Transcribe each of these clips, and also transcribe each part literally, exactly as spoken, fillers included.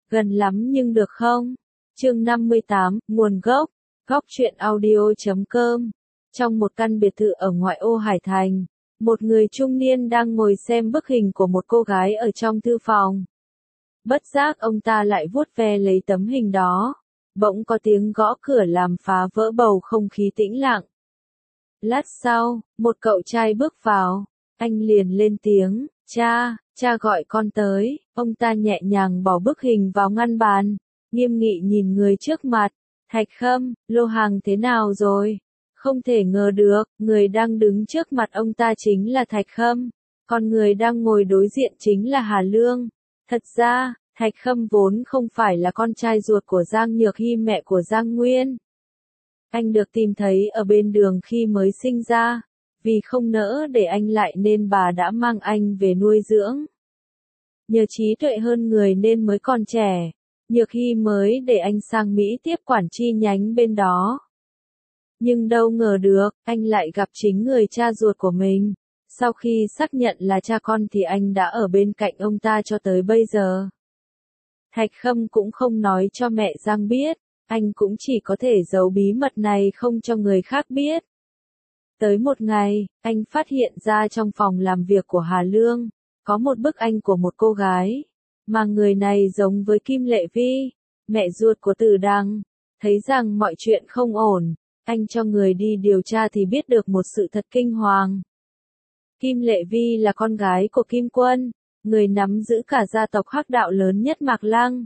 Gần lắm nhưng được không? Chương năm mươi tám, nguồn gốc, góc truyện audio chấm com. Trong một căn biệt thự ở ngoại ô Hải Thành, một người trung niên đang ngồi xem bức hình của một cô gái ở trong thư phòng. Bất giác ông ta lại vuốt ve lấy tấm hình đó. Bỗng có tiếng gõ cửa làm phá vỡ bầu không khí tĩnh lặng. Lát sau, một cậu trai bước vào. Anh liền lên tiếng, cha, cha gọi con tới. Ông ta nhẹ nhàng bỏ bức hình vào ngăn bàn, nghiêm nghị nhìn người trước mặt. Thạch Khâm, lô hàng thế nào rồi? Không thể ngờ được, người đang đứng trước mặt ông ta chính là Thạch Khâm. Còn người đang ngồi đối diện chính là Hà Lương. Thật ra, Thạch Khâm vốn không phải là con trai ruột của Giang Nhược Hy, mẹ của Giang Nguyên. Anh được tìm thấy ở bên đường khi mới sinh ra. Vì không nỡ để anh lại nên bà đã mang anh về nuôi dưỡng. Nhờ trí tuệ hơn người nên mới còn trẻ, Nhược Hy mới để anh sang Mỹ tiếp quản chi nhánh bên đó. Nhưng đâu ngờ được, anh lại gặp chính người cha ruột của mình. Sau khi xác nhận là cha con thì anh đã ở bên cạnh ông ta cho tới bây giờ. Thạch Khâm cũng không nói cho mẹ Giang biết, anh cũng chỉ có thể giấu bí mật này không cho người khác biết. Tới một ngày, anh phát hiện ra trong phòng làm việc của Hà Lương, có một bức ảnh của một cô gái, mà người này giống với Kim Lệ Vi, mẹ ruột của Tử Đằng. Thấy rằng mọi chuyện không ổn, anh cho người đi điều tra thì biết được một sự thật kinh hoàng. Kim Lệ Vi là con gái của Kim Quân, người nắm giữ cả gia tộc Hắc Đạo lớn nhất Mạc Lăng.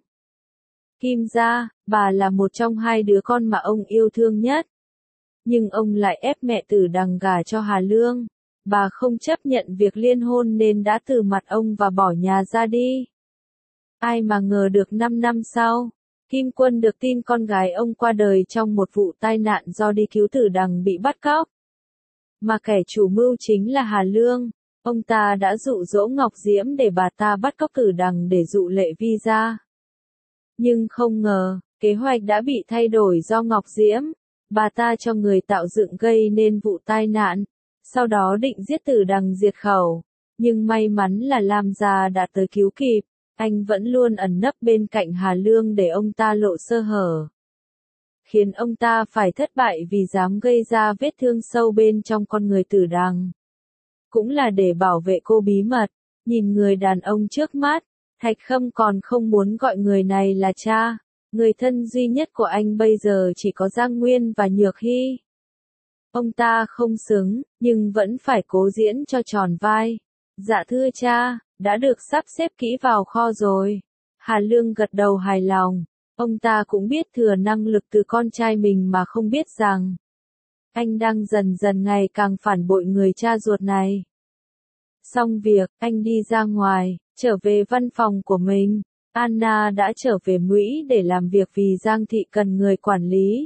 Kim gia, bà là một trong hai đứa con mà ông yêu thương nhất. Nhưng ông lại ép mẹ Tử Đằng gả cho Hà Lương. Bà không chấp nhận việc liên hôn nên đã từ mặt ông và bỏ nhà ra đi. Ai mà ngờ được năm năm sau, Kim Quân được tin con gái ông qua đời trong một vụ tai nạn do đi cứu Tử Đằng bị bắt cóc. Mà kẻ chủ mưu chính là Hà Lương. Ông ta đã dụ dỗ Ngọc Diễm để bà ta bắt cóc Tử Đằng để dụ Lệ Vi ra. Nhưng không ngờ, kế hoạch đã bị thay đổi do Ngọc Diễm. Bà ta cho người tạo dựng gây nên vụ tai nạn, sau đó định giết Tử Đằng diệt khẩu. Nhưng may mắn là Lam gia đã tới cứu kịp, anh vẫn luôn ẩn nấp bên cạnh Hà Lương để ông ta lộ sơ hở. Khiến ông ta phải thất bại vì dám gây ra vết thương sâu bên trong con người Tử Đằng. Cũng là để bảo vệ cô bí mật, nhìn người đàn ông trước mắt, Thạch Khâm còn không muốn gọi người này là cha. Người thân duy nhất của anh bây giờ chỉ có Giang Nguyên và Nhược Hy. Ông ta không xứng, nhưng vẫn phải cố diễn cho tròn vai. Dạ thưa cha, đã được sắp xếp kỹ vào kho rồi. Hà Lương gật đầu hài lòng. Ông ta cũng biết thừa năng lực từ con trai mình mà không biết rằng anh đang dần dần ngày càng phản bội người cha ruột này. Xong việc, anh đi ra ngoài, trở về văn phòng của mình. Anna đã trở về Mỹ để làm việc vì Giang Thị cần người quản lý.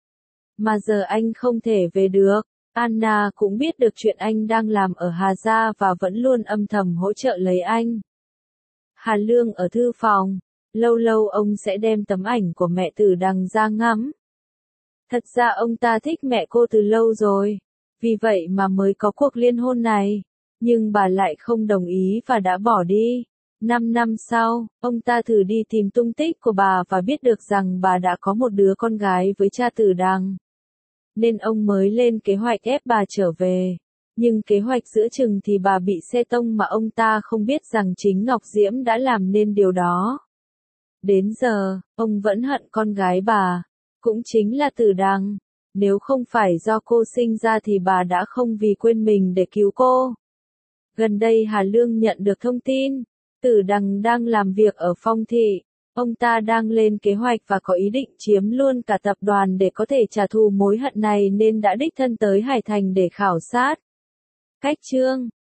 Mà giờ anh không thể về được. Anna cũng biết được chuyện anh đang làm ở Hà Gia và vẫn luôn âm thầm hỗ trợ lấy anh. Hà Lương ở thư phòng, lâu lâu ông sẽ đem tấm ảnh của mẹ Tử Đằng ra ngắm. Thật ra ông ta thích mẹ cô từ lâu rồi, vì vậy mà mới có cuộc liên hôn này. Nhưng bà lại không đồng ý và đã bỏ đi. Năm năm sau, ông ta thử đi tìm tung tích của bà và biết được rằng bà đã có một đứa con gái với cha Tử Đằng. Nên ông mới lên kế hoạch ép bà trở về. Nhưng kế hoạch giữa chừng thì bà bị xe tông mà ông ta không biết rằng chính Ngọc Diễm đã làm nên điều đó. Đến giờ, ông vẫn hận con gái bà, cũng chính là Tử Đằng. Nếu không phải do cô sinh ra thì bà đã không vì quên mình để cứu cô. Gần đây Hà Lương nhận được thông tin, Tử Đằng đang làm việc ở Phong Thị. Ông ta đang lên kế hoạch và có ý định chiếm luôn cả tập đoàn để có thể trả thù mối hận này nên đã đích thân tới Hải Thành để khảo sát. Cách chương